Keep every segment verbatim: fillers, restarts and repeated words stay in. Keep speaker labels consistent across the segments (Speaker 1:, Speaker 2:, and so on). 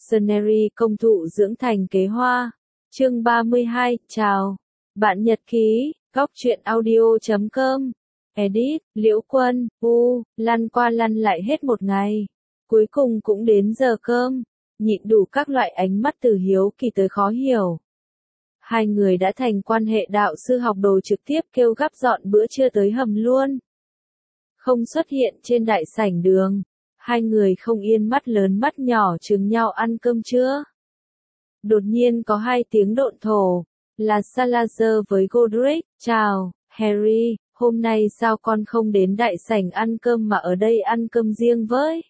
Speaker 1: Scenery công thụ dưỡng thành kế hoa. Chương ba mươi hai, chào. Bạn nhật ký, góc truyện audio chấm com. Edit, Liễu Quân, u, lăn qua lăn lại hết một ngày. Cuối cùng cũng đến giờ cơm, nhịn đủ các loại ánh mắt từ hiếu kỳ tới khó hiểu. Hai người đã thành quan hệ đạo sư học đồ trực tiếp kêu gắp dọn bữa trưa tới hầm luôn. Không xuất hiện trên đại sảnh đường, hai người không yên mắt lớn mắt nhỏ chừng nhau ăn cơm trưa. Đột nhiên có hai tiếng độn thổ, là Salazar với Godric. Chào, Harry, hôm nay sao con không đến đại sảnh ăn cơm mà ở đây ăn cơm riêng với?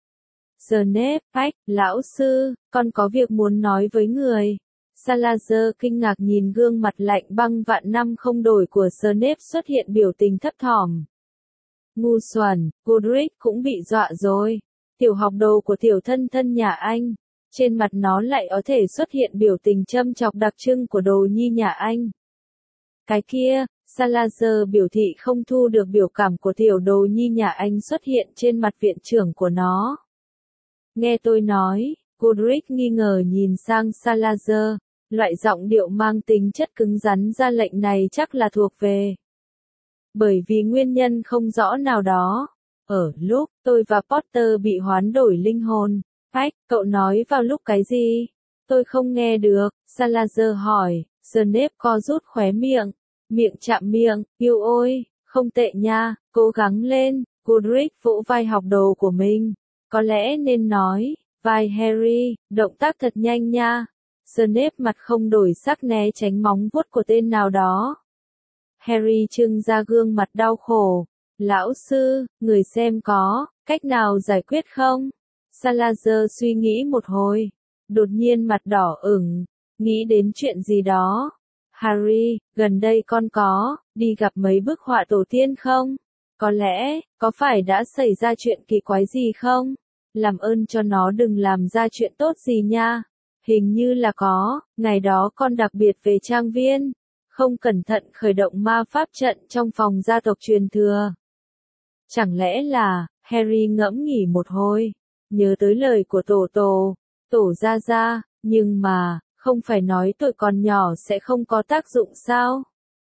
Speaker 1: Snape, Ách, lão sư, con có việc muốn nói với người. Salazar kinh ngạc nhìn gương mặt lạnh băng vạn năm không đổi của Snape xuất hiện biểu tình thấp thỏm. Ngu xuẩn, Godric cũng bị dọa rồi. Tiểu học đồ của tiểu thân thân nhà anh. Trên mặt nó lại có thể xuất hiện biểu tình châm chọc đặc trưng của đồ nhi nhà anh. Cái kia, Salazar biểu thị không thu được biểu cảm của tiểu đồ nhi nhà anh xuất hiện trên mặt viện trưởng của nó. Nghe tôi nói, Godric nghi ngờ nhìn sang Salazar, loại giọng điệu mang tính chất cứng rắn ra lệnh này chắc là thuộc về. Bởi vì nguyên nhân không rõ nào đó, ở lúc tôi và Potter bị hoán đổi linh hồn. Ách, cậu nói vào lúc cái gì? Tôi không nghe được, Salazar hỏi. Snape co rút khóe miệng, miệng chạm miệng, yêu ôi, không tệ nha, cố gắng lên. Godric vỗ vai học đồ của mình. Có lẽ nên nói, vai Harry, động tác thật nhanh nha. Snape mặt không đổi sắc né tránh móng vuốt của tên nào đó. Harry trưng ra gương mặt đau khổ. Lão sư, người xem có cách nào giải quyết không? Salazar suy nghĩ một hồi, đột nhiên mặt đỏ ửng, nghĩ đến chuyện gì đó. Harry, gần đây con có đi gặp mấy bức họa tổ tiên không? Có lẽ, có phải đã xảy ra chuyện kỳ quái gì không? Làm ơn cho nó đừng làm ra chuyện tốt gì nha. Hình như là có, ngày đó con đặc biệt về trang viên, không cẩn thận khởi động ma pháp trận trong phòng gia tộc truyền thừa. Chẳng lẽ là, Harry ngẫm nghĩ một hồi, nhớ tới lời của tổ tổ, tổ gia gia, nhưng mà, không phải nói tuổi còn nhỏ sẽ không có tác dụng sao?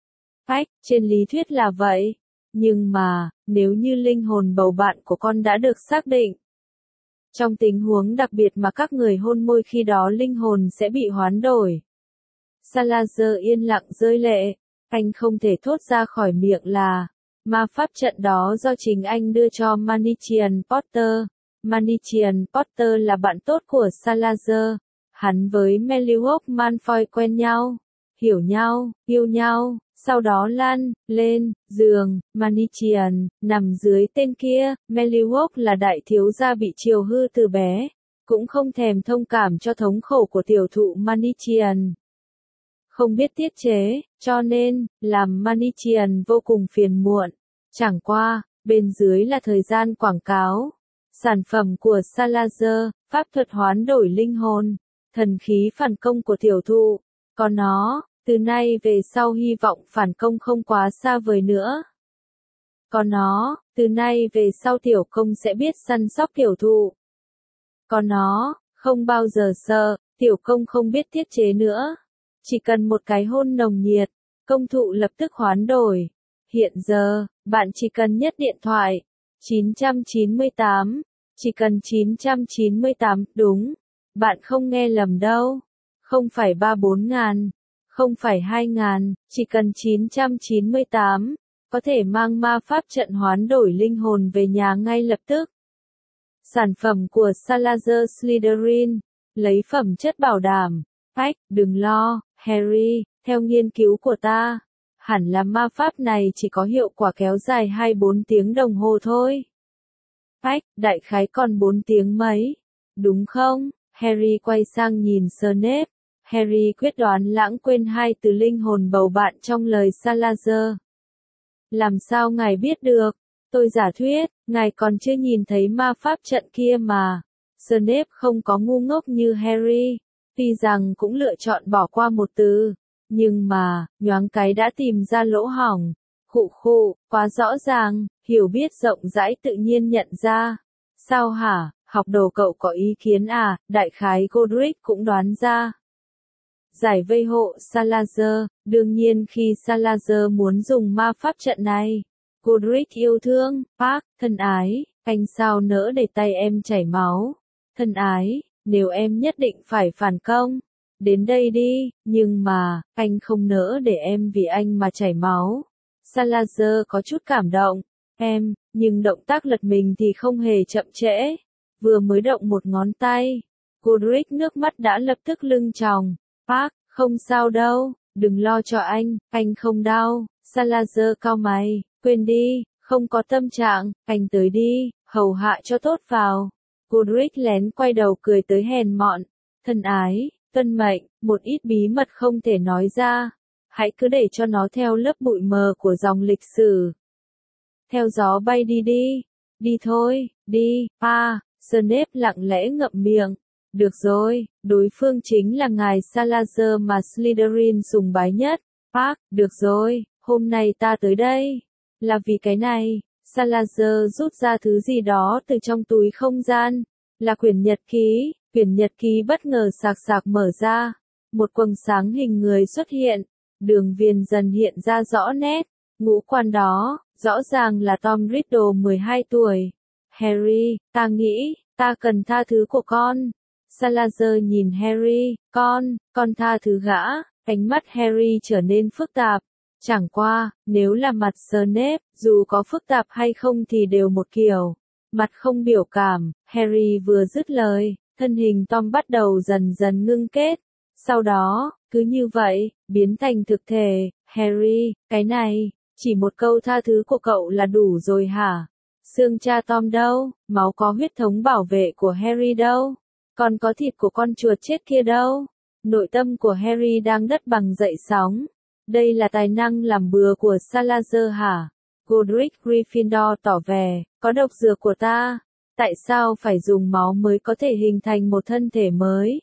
Speaker 1: Ách, trên lý thuyết là vậy, nhưng mà, nếu như linh hồn bầu bạn của con đã được xác định, trong tình huống đặc biệt mà các người hôn môi khi đó linh hồn sẽ bị hoán đổi. Salazar yên lặng rơi lệ, anh không thể thốt ra khỏi miệng là, ma pháp trận đó do chính anh đưa cho Manichian Potter. Manichian Potter là bạn tốt của Salazar, hắn với Meliwok Malfoy quen nhau, hiểu nhau, yêu nhau, sau đó lăn lên giường. Manichian nằm dưới tên kia. Meliwok là đại thiếu gia bị chiều hư từ bé, cũng không thèm thông cảm cho thống khổ của tiểu thụ Manichian. Không biết tiết chế, cho nên, làm Manichian vô cùng phiền muộn. Chẳng qua, bên dưới là thời gian quảng cáo. Sản phẩm của Salazar, pháp thuật hoán đổi linh hồn, thần khí phản công của tiểu thụ. Còn nó, từ nay về sau hy vọng phản công không quá xa vời nữa. Còn nó, từ nay về sau tiểu công sẽ biết săn sóc tiểu thụ. Còn nó, không bao giờ sợ, tiểu công không biết tiết chế nữa. Chỉ cần một cái hôn nồng nhiệt, công thụ lập tức hoán đổi. Hiện giờ, bạn chỉ cần nhấc điện thoại. chín chín tám, chỉ cần chín chín tám, đúng. Bạn không nghe lầm đâu. Không phải ba bốn ngàn, không phải hai ngàn, chỉ cần chín chín tám, có thể mang ma pháp trận hoán đổi linh hồn về nhà ngay lập tức. Sản phẩm của Salazar Slytherin, lấy phẩm chất bảo đảm. Ách, đừng lo, Harry, theo nghiên cứu của ta, hẳn là ma pháp này chỉ có hiệu quả kéo dài hai bốn tiếng đồng hồ thôi. Ách, đại khái còn bốn tiếng mấy, đúng không? Harry quay sang nhìn Snape. Harry quyết đoán lãng quên hai từ linh hồn bầu bạn trong lời Salazar. Làm sao ngài biết được? Tôi giả thuyết, ngài còn chưa nhìn thấy ma pháp trận kia mà. Snape không có ngu ngốc như Harry, tuy rằng cũng lựa chọn bỏ qua một từ, nhưng mà, nhoáng cái đã tìm ra lỗ hổng. Khụ khụ, quá rõ ràng, hiểu biết rộng rãi tự nhiên nhận ra. Sao hả? Học đồ cậu có ý kiến à, đại khái Godric cũng đoán ra. Giải vây hộ Salazar, đương nhiên khi Salazar muốn dùng ma pháp trận này. Godric yêu thương, Park, thân ái, anh sao nỡ để tay em chảy máu. Thân ái, nếu em nhất định phải phản công, đến đây đi, nhưng mà, anh không nỡ để em vì anh mà chảy máu. Salazar có chút cảm động, em, nhưng động tác lật mình thì không hề chậm trễ. Vừa mới động một ngón tay, Godric nước mắt đã lập tức lưng tròng. Park, không sao đâu, đừng lo cho anh, anh không đau. Salazar cau mày, quên đi, không có tâm trạng, anh tới đi, hầu hạ cho tốt vào. Godric lén quay đầu cười tới hèn mọn, thân ái, tuân mệnh, một ít bí mật không thể nói ra. Hãy cứ để cho nó theo lớp bụi mờ của dòng lịch sử. Theo gió bay đi đi, đi thôi, đi, pa, Snape lặng lẽ ngậm miệng. Được rồi, đối phương chính là ngài Salazar mà Slytherin sùng bái nhất. Park, được rồi, hôm nay ta tới đây. Là vì cái này, Salazar rút ra thứ gì đó từ trong túi không gian. Là quyển nhật ký, quyển nhật ký bất ngờ sạc sạc mở ra. Một quầng sáng hình người xuất hiện, đường viền dần hiện ra rõ nét. Ngũ quan đó, rõ ràng là Tom Riddle mười hai tuổi. Harry, ta nghĩ, ta cần tha thứ của con. Salazar nhìn Harry, con, con tha thứ gã. Ánh mắt Harry trở nên phức tạp. Chẳng qua, nếu là mặt Snape, dù có phức tạp hay không thì đều một kiểu. Mặt không biểu cảm, Harry vừa dứt lời, thân hình Tom bắt đầu dần dần ngưng kết. Sau đó, cứ như vậy, biến thành thực thể. Harry, cái này, chỉ một câu tha thứ của cậu là đủ rồi hả? Xương cha Tom đâu, máu có huyết thống bảo vệ của Harry đâu, còn có thịt của con chuột chết kia đâu. Nội tâm của Harry đang đất bằng dậy sóng. Đây là tài năng làm bừa của Salazar hả? Godric Gryffindor tỏ vẻ, có độc dược của ta. Tại sao phải dùng máu mới có thể hình thành một thân thể mới?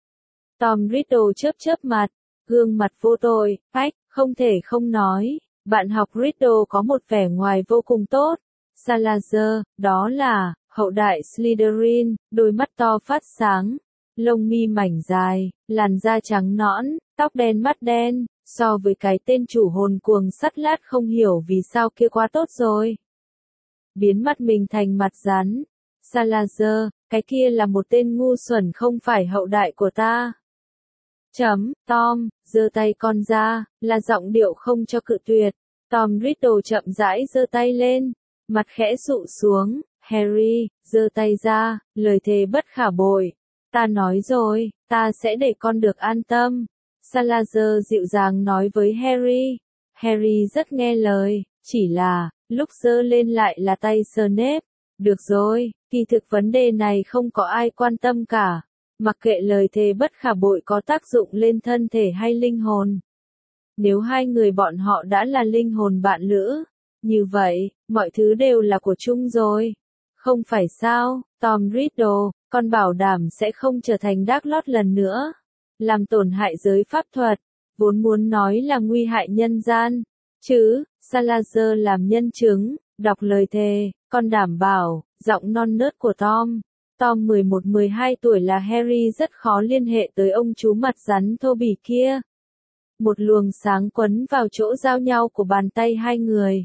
Speaker 1: Tom Riddle chớp chớp mặt, gương mặt vô tội, phách, không thể không nói. Bạn học Riddle có một vẻ ngoài vô cùng tốt. Salazar, đó là, hậu đại Slytherin, đôi mắt to phát sáng, lông mi mảnh dài, làn da trắng nõn, tóc đen mắt đen, so với cái tên chủ hồn cuồng sắt lát không hiểu vì sao kia quá tốt rồi. Biến mặt mình thành mặt rắn. Salazar, cái kia là một tên ngu xuẩn không phải hậu đại của ta. Chấm, Tom, giơ tay con ra, là giọng điệu không cho cự tuyệt. Tom Riddle chậm rãi giơ tay lên, mặt khẽ sụ xuống. Harry, giơ tay ra, lời thề bất khả bội. Ta nói rồi, ta sẽ để con được an tâm. Salazar dịu dàng nói với Harry. Harry rất nghe lời, chỉ là, lúc giơ lên lại là tay Snape. Được rồi, kỳ thực vấn đề này không có ai quan tâm cả. Mặc kệ lời thề bất khả bội có tác dụng lên thân thể hay linh hồn. Nếu hai người bọn họ đã là linh hồn bạn lữ, như vậy, mọi thứ đều là của chung rồi. Không phải sao, Tom Riddle, con bảo đảm sẽ không trở thành Dark lần nữa. Làm tổn hại giới pháp thuật, vốn muốn nói là nguy hại nhân gian. Chứ, Salazar làm nhân chứng, đọc lời thề, con đảm bảo, giọng non nớt của Tom. Tom mười một mười hai tuổi là Harry rất khó liên hệ tới ông chú mặt rắn thô bỉ kia. Một luồng sáng quấn vào chỗ giao nhau của bàn tay hai người.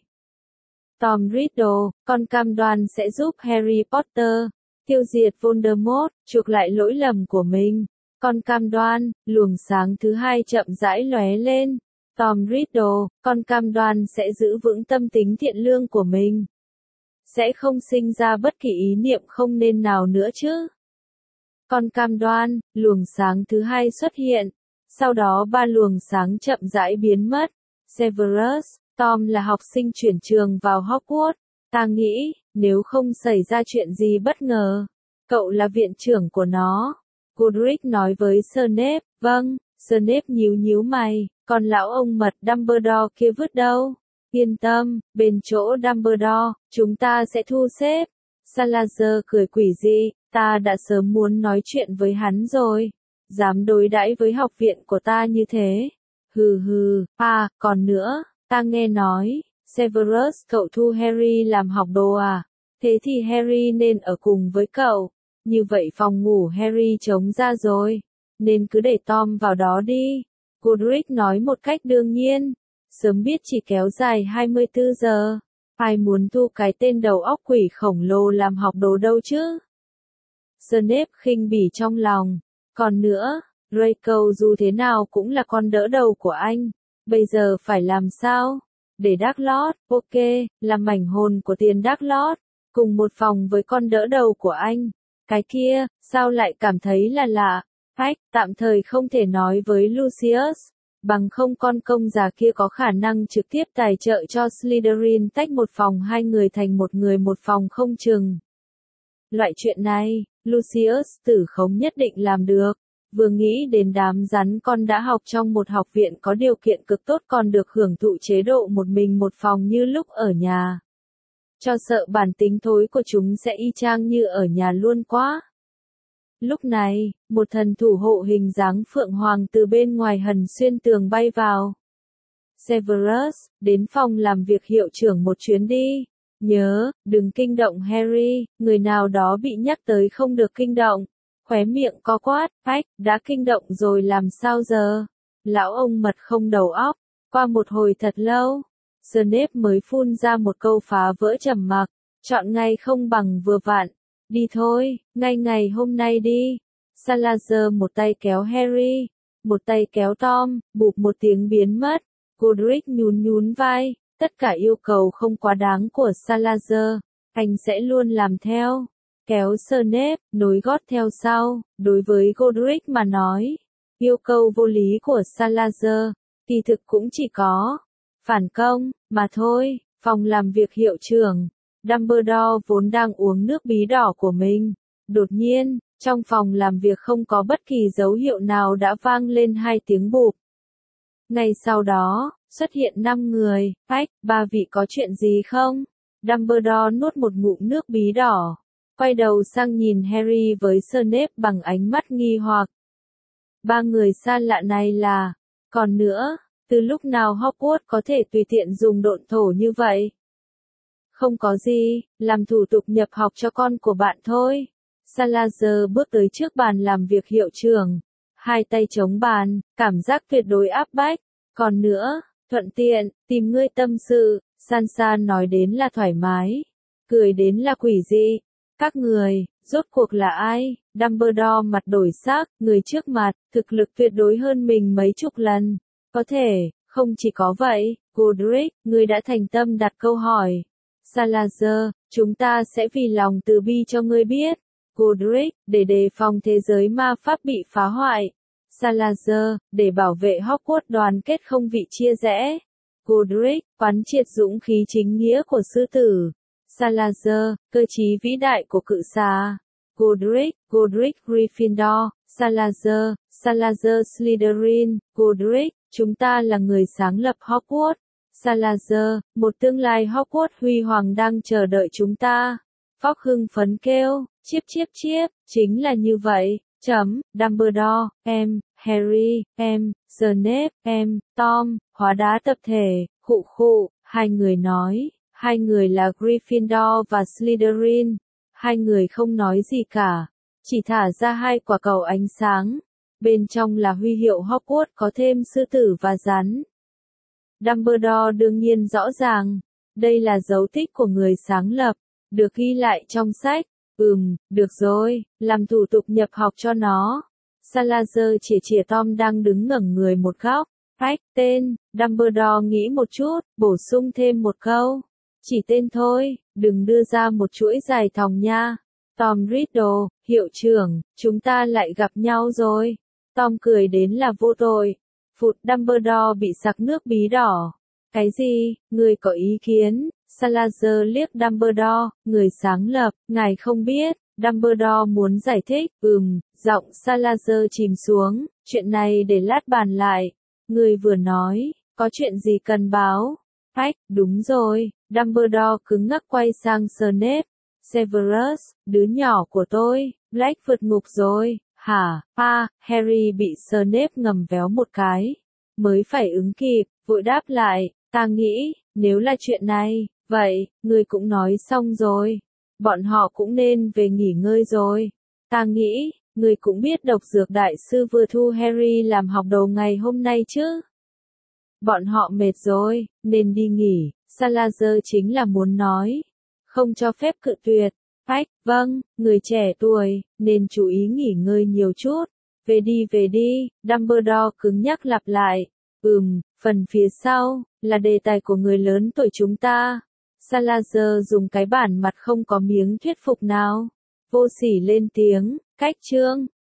Speaker 1: Tom Riddle, con cam đoan sẽ giúp Harry Potter tiêu diệt Voldemort, chuộc lại lỗi lầm của mình. Con cam đoan, luồng sáng thứ hai chậm rãi lóe lên. Tom Riddle, con cam đoan sẽ giữ vững tâm tính thiện lương của mình. Sẽ không sinh ra bất kỳ ý niệm không nên nào nữa chứ. Con cam đoan, luồng sáng thứ hai xuất hiện. Sau đó ba luồng sáng chậm rãi biến mất. Severus, Tom là học sinh chuyển trường vào Hogwarts. Ta nghĩ, nếu không xảy ra chuyện gì bất ngờ, cậu là viện trưởng của nó. Godric nói với Snape, vâng, Snape nhíu nhíu mày, còn lão ông mật Dumbledore kia vứt đâu? Yên tâm, bên chỗ Dumbledore, chúng ta sẽ thu xếp. Salazar cười quỷ dị, ta đã sớm muốn nói chuyện với hắn rồi. Dám đối đãi với học viện của ta như thế. Hừ hừ, à, còn nữa, ta nghe nói, Severus cậu thu Harry làm học đồ à? Thế thì Harry nên ở cùng với cậu. Như vậy phòng ngủ Harry trống ra rồi, nên cứ để Tom vào đó đi. Godric nói một cách đương nhiên, sớm biết chỉ kéo dài hai mươi tư giờ. Ai muốn thu cái tên đầu óc quỷ khổng lồ làm học đồ đâu chứ? Snape khinh bỉ trong lòng. Còn nữa, Draco dù thế nào cũng là con đỡ đầu của anh. Bây giờ phải làm sao? Để Dumbledore, ok, là mảnh hồn của tiền Dumbledore, cùng một phòng với con đỡ đầu của anh. Cái kia, sao lại cảm thấy là lạ? Hách, tạm thời không thể nói với Lucius. Bằng không con công già kia có khả năng trực tiếp tài trợ cho Slytherin tách một phòng hai người thành một người một phòng không chừng. Loại chuyện này, Lucius tử khống nhất định làm được. Vừa nghĩ đến đám rắn con đã học trong một học viện có điều kiện cực tốt còn được hưởng thụ chế độ một mình một phòng như lúc ở nhà. Cho sợ bản tính thối của chúng sẽ y chang như ở nhà luôn quá. Lúc này, một thần thủ hộ hình dáng phượng hoàng từ bên ngoài hần xuyên tường bay vào. Severus, đến phòng làm việc hiệu trưởng một chuyến đi. Nhớ, đừng kinh động Harry, người nào đó bị nhắc tới không được kinh động. Khóe miệng co quát, Hách, đã kinh động rồi làm sao giờ? Lão ông mật không đầu óc. Qua một hồi thật lâu, Snape mới phun ra một câu phá vỡ trầm mặc. Chọn ngày không bằng vừa vặn. Đi thôi, ngay ngày hôm nay đi. Salazar một tay kéo Harry, một tay kéo Tom, bụp một tiếng biến mất. Godric nhún nhún vai, tất cả yêu cầu không quá đáng của Salazar, anh sẽ luôn làm theo. Kéo Snape, nối gót theo sau, đối với Godric mà nói. Yêu cầu vô lý của Salazar, kỳ thực cũng chỉ có phản công, mà thôi. Phòng làm việc hiệu trưởng. Dumbledore vốn đang uống nước bí đỏ của mình. Đột nhiên, trong phòng làm việc không có bất kỳ dấu hiệu nào đã vang lên hai tiếng bụp. Ngay sau đó, xuất hiện năm người. Hách, ba vị có chuyện gì không? Dumbledore nuốt một ngụm nước bí đỏ. Quay đầu sang nhìn Harry với Snape bằng ánh mắt nghi hoặc. Ba người xa lạ này là... Còn nữa, từ lúc nào Hogwarts có thể tùy tiện dùng độn thổ như vậy? Không có gì, làm thủ tục nhập học cho con của bạn thôi. Salazar bước tới trước bàn làm việc hiệu trưởng. Hai tay chống bàn, cảm giác tuyệt đối áp bách. Còn nữa, thuận tiện, tìm ngươi tâm sự, Sansa nói đến là thoải mái. Cười đến là quỷ dị. Các người, rốt cuộc là ai? Dumbledore mặt đổi sắc, người trước mặt, thực lực tuyệt đối hơn mình mấy chục lần. Có thể, không chỉ có vậy, Godric, ngươi đã thành tâm đặt câu hỏi. Salazar, chúng ta sẽ vì lòng từ bi cho ngươi biết. Godric, để đề phòng thế giới ma pháp bị phá hoại. Salazar, để bảo vệ Hogwarts đoàn kết không bị chia rẽ. Godric, quán triệt dũng khí chính nghĩa của sư tử. Salazar, cơ trí vĩ đại của cự xà. Godric, Godric Gryffindor. Salazar, Salazar Slytherin. Godric, chúng ta là người sáng lập Hogwarts. Salazar, một tương lai Hogwarts huy hoàng đang chờ đợi chúng ta. Fox hưng phấn kêu, chiếp chiếp chiếp, chính là như vậy. Chấm, Dumbledore, em, Harry, em, Snape, em, Tom, hóa đá tập thể, khụ khụ, hai người nói, hai người là Gryffindor và Slytherin. Hai người không nói gì cả, chỉ thả ra hai quả cầu ánh sáng. Bên trong là huy hiệu Hogwarts có thêm sư tử và rắn. Dumbledore đương nhiên rõ ràng, đây là dấu tích của người sáng lập, được ghi lại trong sách. Ừm, được rồi, làm thủ tục nhập học cho nó. Salazar chỉ chìa Tom đang đứng ngẩng người một góc. Hách, tên, Dumbledore nghĩ một chút, bổ sung thêm một câu. Chỉ tên thôi, đừng đưa ra một chuỗi dài thòng nha. Tom Riddle, hiệu trưởng, chúng ta lại gặp nhau rồi. Tom cười đến là vô tội. Phụt, Dumbledore bị sặc nước bí đỏ. Cái gì, người có ý kiến? Salazar liếc Dumbledore, người sáng lập, ngài không biết. Dumbledore muốn giải thích, ừm, giọng Salazar chìm xuống, chuyện này để lát bàn lại. Người vừa nói, có chuyện gì cần báo? Hách, đúng rồi, Dumbledore cứng ngắc quay sang Snape. Severus, đứa nhỏ của tôi, Black vượt ngục rồi, hả? À, Harry bị Snape ngầm véo một cái. Mới phải ứng kịp, vội đáp lại, ta nghĩ, nếu là chuyện này, vậy, người cũng nói xong rồi. Bọn họ cũng nên về nghỉ ngơi rồi. Ta nghĩ, người cũng biết độc dược đại sư vừa thu Harry làm học đồ ngày hôm nay chứ. Bọn họ mệt rồi, nên đi nghỉ, Salazar chính là muốn nói. Không cho phép cự tuyệt. Phách, vâng, người trẻ tuổi, nên chú ý nghỉ ngơi nhiều chút. Về đi về đi, Dumbledore cứng nhắc lặp lại. Ừm, phần phía sau, là đề tài của người lớn tuổi chúng ta. Salazar dùng cái bản mặt không có miếng thuyết phục nào. Vô sỉ lên tiếng, cách chương.